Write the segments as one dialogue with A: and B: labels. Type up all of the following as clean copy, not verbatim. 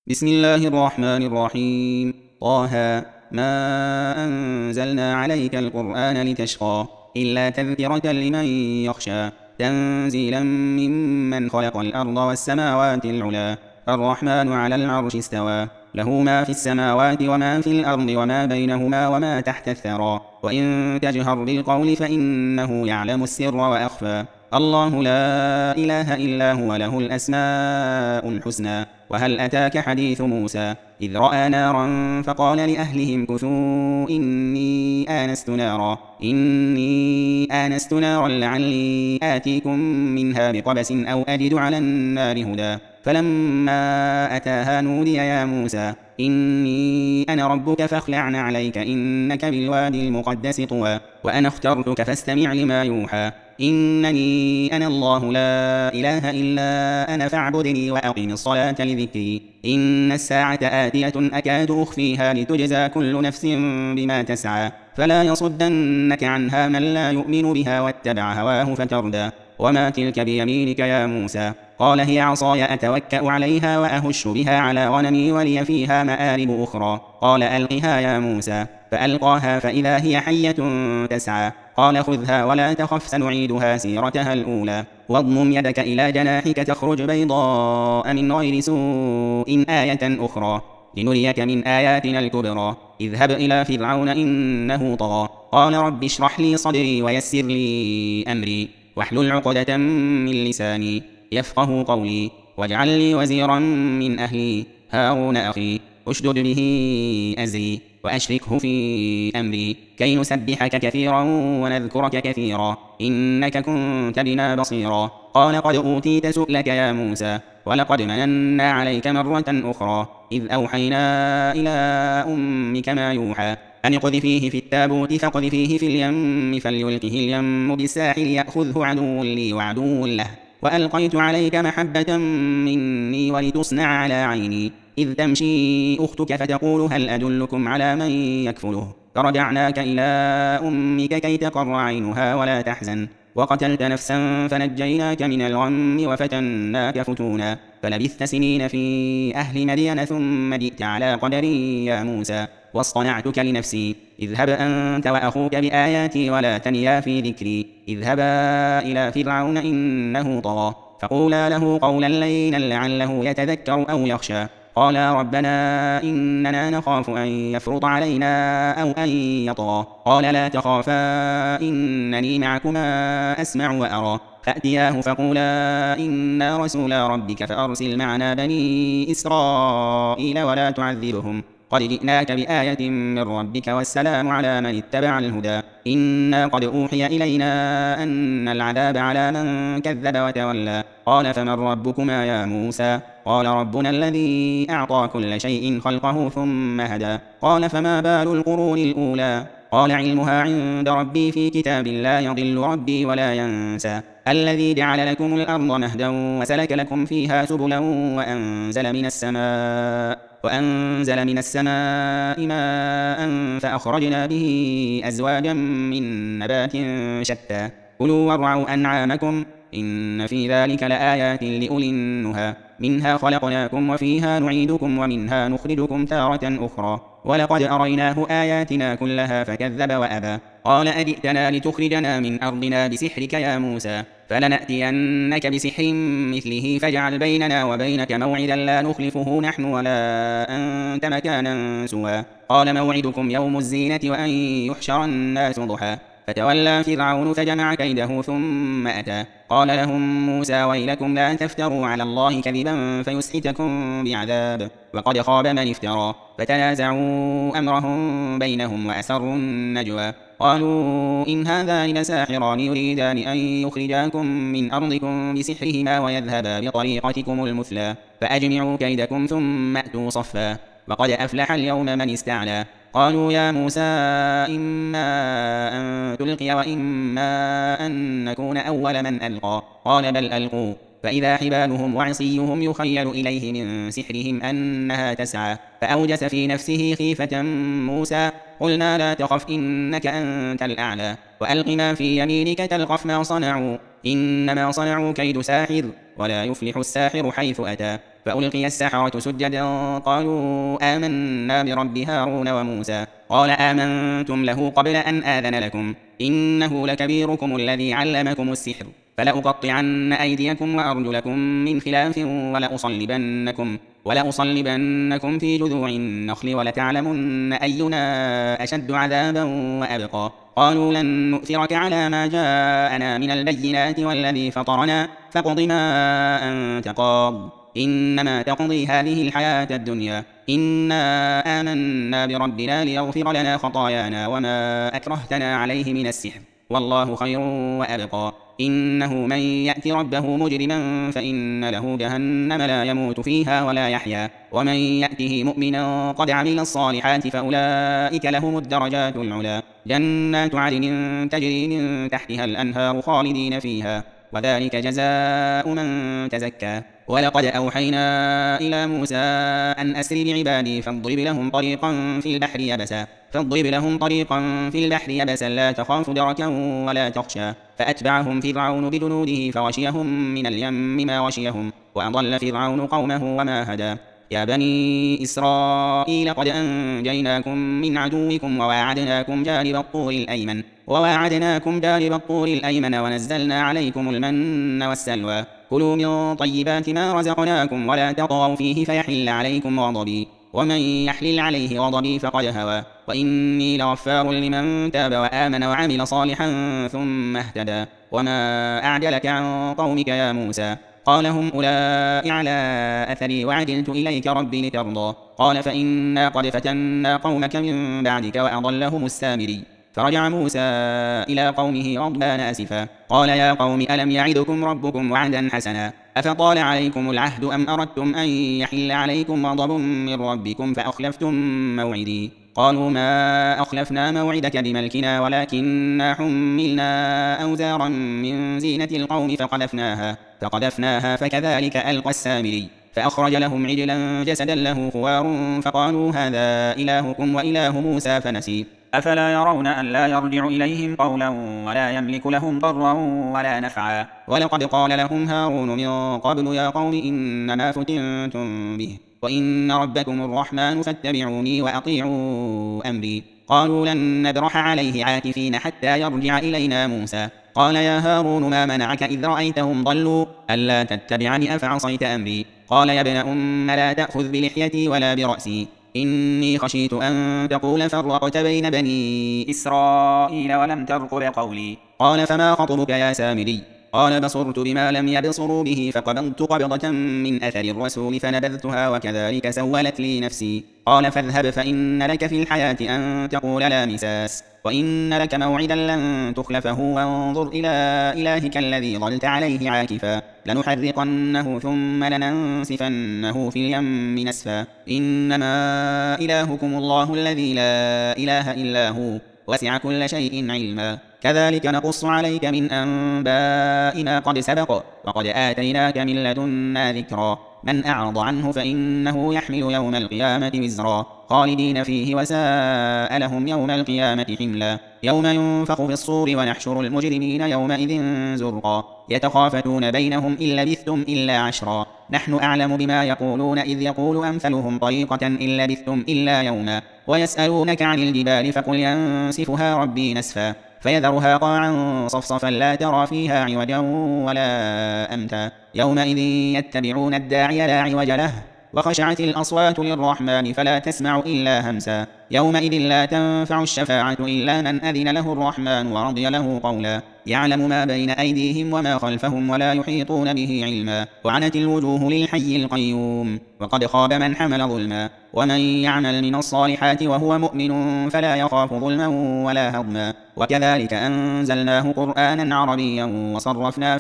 A: بسم الله الرحمن الرحيم. طه. ما أنزلنا عليك القرآن لتشقى إلا تذكرة لمن يخشى تنزيلا ممن خلق الأرض والسماوات العلى الرحمن على العرش استوى له ما في السماوات وما في الأرض وما بينهما وما تحت الثرى وإن تجهر بالقول فإنه يعلم السر وأخفى الله لا إله إلا هو له الأسماء الحسنى. وهل أتاك حديث موسى إذ رأى نارا فقال لأهلهم كثوا إني آنست نارا لعلي آتيكم منها بقبس أو أجد على النار هدى فلما أتاها نودي يا موسى إني أنا ربك فاخلع عليك إنك بالوادي المقدس طوى وأنا اخترتك فاستمع لما يوحى إنني أنا الله لا إله إلا أنا فاعبدني وأقم الصلاة لذكري إن الساعة آتية أكاد أخفيها لتجزى كل نفس بما تسعى فلا يصدنك عنها من لا يؤمن بها واتبع هواه فتردى وما تلك بيمينك يا موسى قال هي عصاي أتوكأ عليها وأهش بها على غنمي ولي فيها مآرب أخرى قال ألقها يا موسى فألقاها فإذا هي حية تسعى قال خذها ولا تخف سنعيدها سيرتها الأولى واضمم يدك إلى جناحك تخرج بيضاء من غير سوء آية أخرى لنريك من آياتنا الكبرى اذهب إلى فرعون إنه طغى قال رب اشرح لي صدري ويسر لي أمري واحلل عقدة من لساني يفقه قولي واجعل لي وزيرا من أهلي هارون أخي اشدد به أزري وأشركه في أمري كي نسبحك كثيرا ونذكرك كثيرا إنك كنت بنا بصيرا قال قد أوتيت سؤلك يا موسى ولقد مننا عليك مرة أخرى إذ أوحينا إلى أمك ما يوحى أن اقذفيه في التابوت فاقذفيه في اليم فليلقه اليم بالساحل يأخذه عدو لي وعدو له وألقيت عليك محبة مني ولتصنع على عيني إذ تمشي أختك فتقول هل أدلكم على من يكفله فرجعناك إلى أمك كي تقر عينها ولا تحزن وقتلت نفسا فنجيناك من الغم وفتناك فتونا فلبثت سنين في أهل مدين ثم جئت على قدر يا موسى واصطنعتك لنفسي اذهب أنت وأخوك بآياتي ولا تنيا في ذكري اذهبا إلى فرعون إنه طغى فقولا له قولا لينا لعله يتذكر أو يخشى قالا ربنا إننا نخاف أن يفرط علينا أو أن يطغى قال لا تخافا إنني معكما أسمع وأرى فأتياه فقولا إنا رسولا ربك فأرسل معنا بني إسرائيل ولا تعذبهم قد جئناك بآية من ربك والسلام على من اتبع الهدى إنا قد أوحي إلينا أن العذاب على من كذب وتولى قال فمن ربكما يا موسى قال ربنا الذي أعطى كل شيء خلقه ثم هدى قال فما بال القرون الأولى قال علمها عند ربي في كتاب لا يضل ربي ولا ينسى الذي جعل لكم الأرض مهدا وسلك لكم فيها سبلا وأنزل من السماء ماء فأخرجنا به أزواجا من نبات شتى كلوا وارعوا أنعامكم إن في ذلك لآيات لأولي النهى منها خلقناكم وفيها نعيدكم ومنها نخرجكم تارة أخرى ولقد أريناه آياتنا كلها فكذب وأبى قال أجئتنا لتخرجنا من أرضنا بسحرك يا موسى فلنأتينك بسحر مثله فاجعل بيننا وبينك موعدا لا نخلفه نحن ولا أنت مكانا سوى قال موعدكم يوم الزينة وأن يحشر الناس ضحى فتولى فرعون فجمع كيده ثم أتى قال لهم موسى ويلكم لا تفتروا على الله كذبا فيسحتكم بعذاب وقد خاب من افترى فتنازعوا أمرهم بينهم وأسروا النجوى قالوا إن هذان لساحران يريدان أن يخرجاكم من أرضكم بسحرهما ويذهبا بطريقتكم المثلى فأجمعوا كيدكم ثم أتوا صفا وقد أفلح اليوم من استعلى قالوا يا موسى إما أن تلقي وإما أن نكون أول من ألقى قال بل ألقوا فإذا حبالهم وعصيهم يخيل إليه من سحرهم أنها تسعى فأوجس في نفسه خيفة موسى قلنا لا تخف إنك أنت الأعلى وألق ما في يمينك تلقف ما صنعوا إنما صنعوا كيد ساحر ولا يفلح الساحر حيث أتى. فألقي السحرة سجدا قالوا آمنا برب هارون وموسى. قال آمنتم له قبل أن آذن لكم إنه لكبيركم الذي علمكم السحر فلأقطعن أيديكم وأرجلكم من خلاف ولأصلبنكم في جذوع النخل ولتعلمن أينا أشد عذابا وأبقى. قالوا لن نؤثرك على ما جاءنا من البينات والذي فطرنا فاقض ما أنت قاض إنما تقضي هذه الحياة الدنيا إنا آمنا بربنا ليغفر لنا خطايانا وما أكرهتنا عليه من السحر والله خير وأبقى. إنه من يأت ربه مجرما فإن له جهنم لا يموت فيها ولا يحيا ومن يأته مؤمنا قد عمل الصالحات فأولئك لهم الدرجات العلى جنات عدن تجري من تحتها الأنهار خالدين فيها وذلك جزاء من تزكى. ولقد أوحينا إلى موسى أن أسر بعبادي فاضرب لهم طريقا في البحر يبسا لا تخاف دركا ولا تخشى. فأتبعهم فرعون بجنوده فغشيهم من اليم ما غشيهم وأضل فرعون قومه وما هدى. يا بني إسرائيل قد أنجيناكم من عدوكم وواعدناكم جانب الطور الأيمن ونزلنا عليكم المن والسلوى. كلوا من طيبات ما رزقناكم ولا تطغوا فيه فيحل عليكم غضبي ومن يحلل عليه غضبي فقد هوى وإني لغفار لمن تاب وآمن وعمل صالحا ثم اهتدى. وما أعجلك عن قومك يا موسى قال هم أولئك على أثري وعجلت إليك ربي لترضى. قال فإنا قد فتنا قومك من بعدك وأضلهم السامري. فرجع موسى إلى قومه غضبان أسفا قال يا قوم ألم يعدكم ربكم وعدا حسنا أفطال عليكم العهد أم أردتم أن يحل عليكم غضب من ربكم فأخلفتم موعدي. قالوا ما أخلفنا موعدك بملكنا ولكننا حملنا أوزارا من زينة القوم فقذفناها فكذلك ألقى السامري. فأخرج لهم عجلا جسدا له خوار فقالوا هذا إلهكم وإله موسى فنسي. أفلا يرون أن لا يرجع إليهم قولا ولا يملك لهم ضرا ولا نفعا. ولقد قال لهم هارون من قبل يا قوم إنما فتنتم به وإن ربكم الرحمن فاتبعوني وأطيعوا أمري. قالوا لن نبرح عليه عاكفين حتى يرجع إلينا موسى. قال يا هارون ما منعك إذ رأيتهم ضلوا ألا تتبعني أفعصيت أمري. قال يا ابن أم لا تأخذ بلحيتي ولا برأسي إني خشيت أن تقول فرقت بين بني إسرائيل ولم ترقب قولي. قال فما خطبك يا سامري قال بصرت بما لم يبصروا به فقبضت قبضة من أثر الرسول فنبذتها وكذلك سولت لي نفسي. قال فاذهب فإن لك في الحياة أن تقول لا مساس وإن لك موعدا لن تخلفه وانظر إلى إلهك الذي ظلت عليه عاكفا لنحرقنه ثم لننسفنه في اليم نسفا. إنما إلهكم الله الذي لا إله إلا هو وسع كل شيء علما كذلك نقص عليك من أنباء ما قد سبق وقد آتيناك من لدنا ذكرا. من أعرض عنه فإنه يحمل يوم القيامة وزرا خالدين فيه وساء لهم يوم القيامة حملا. يوم ينفخ في الصور ونحشر المجرمين يومئذ زرقا يتخافتون بينهم إن لبثتم إلا عشرا نحن أعلم بما يقولون إذ يقول أمثلهم طريقة إن لبثتم إلا يوما. ويسألونك عن الجبال فقل ينسفها ربي نسفا فيذرها قاعا صفصفا لا ترى فيها عوجا ولا أمتا. يومئذ يتبعون الداعي لا عوج له وخشعت الأصوات للرحمن فلا تسمع إلا همسا. يومئذ لا تنفع الشفاعة إلا من أذن له الرحمن ورضي له قولا. يعلم ما بين أيديهم وما خلفهم ولا يحيطون به علما وعنت الوجوه للحي القيوم وقد خاب من حمل ظلما. ومن يعمل من الصالحات وهو مؤمن فلا يخاف ظلما ولا هضما. وكذلك أنزلناه قرآنا عربيا وصرفنا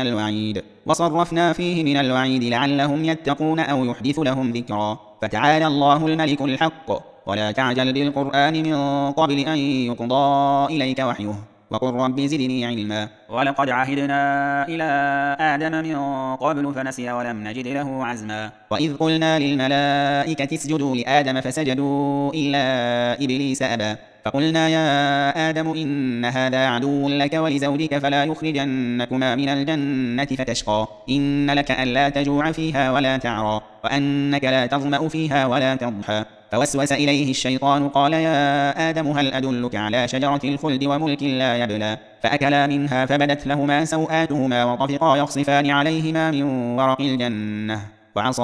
A: فيه من الوعيد لعلهم يتقون أو يحدث لهم ذكرا. فتعالى الله الملك الحق ولا تعجل بالقرآن من قبل أن يقضى إليك وحيه وقل رب زدني علما.
B: ولقد عهدنا إلى آدم من قبل فنسي ولم نجد له عزما.
A: وإذ قلنا للملائكة اسجدوا لآدم فسجدوا إلا إبليس أبى فقلنا يا آدم إن هذا عدو لك ولزوجك فلا يخرجنكما من الجنة فتشقى إن لك ألا تجوع فيها ولا تعرى وأنك لا تظمأ فيها ولا تضحى فوسوس إليه الشيطان قال يا آدم هل أدلك على شجرة الخلد وملك لا يبلى فأكلا منها فبدت لهما سوآتهما وطفقا يخصفان عليهما من ورق الجنة وعصى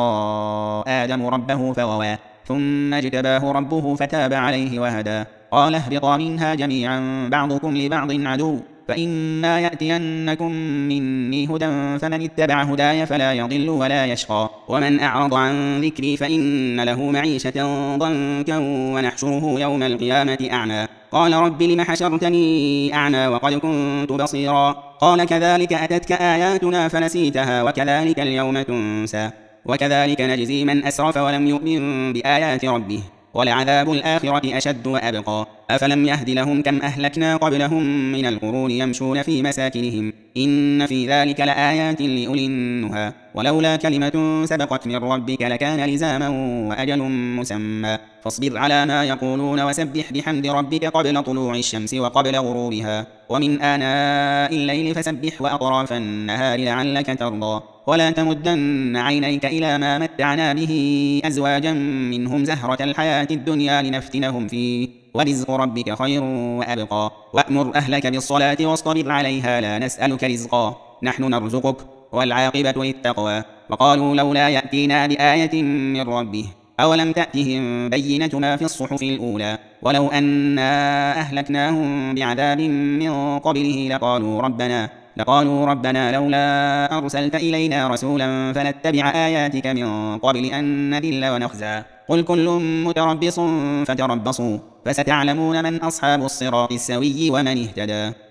A: آدم ربه فغوى ثم اجتباه ربه فتاب عليه وهدى قال اهبطا منها جميعا بعضكم لبعض عدو فإما يأتينكم مني هدى فمن اتبع هداي فلا يضل ولا يشقى ومن أعرض عن ذكري فإن له معيشة ضنكا ونحشره يوم القيامة أعمى قال رب لم حشرتني أعمى وقد كنت بصيرا قال كذلك أتتك آياتنا فنسيتها وكذلك اليوم تنسى وكذلك نجزي من أسرف ولم يؤمن بآيات ربه ولعذاب الآخرة أشد وأبقى أفلم يهد لهم كم أهلكنا قبلهم من القرون يمشون في مساكنهم إن في ذلك لآيات لأولي النهى ولولا كلمة سبقت من ربك لكان لزاما وأجل مسمى فاصبر على ما يقولون وسبح بحمد ربك قبل طلوع الشمس وقبل غروبها ومن آناء الليل فسبح وأطراف النهار لعلك ترضى ولا تمدن عينيك إلى ما متعنا به أزواجا منهم زهرة الحياة الدنيا لنفتنهم فيه ورزق ربك خير وأبقى وأمر أهلك بالصلاة واصطبر عليها لا نسألك رزقا نحن نرزقك والعاقبة للتقوى وقالوا لولا يأتينا بآية من ربه أولم تأتهم بينة ما في الصحف الأولى ولو أنا أهلكناهم بعذاب من قبله لقالوا ربنا لولا أرسلت إلينا رسولا فنتبع آياتك من قبل أن نذل ونخزى قل كل متربص فتربصوا فستعلمون من أصحاب الصراط السوي ومن اهتدى.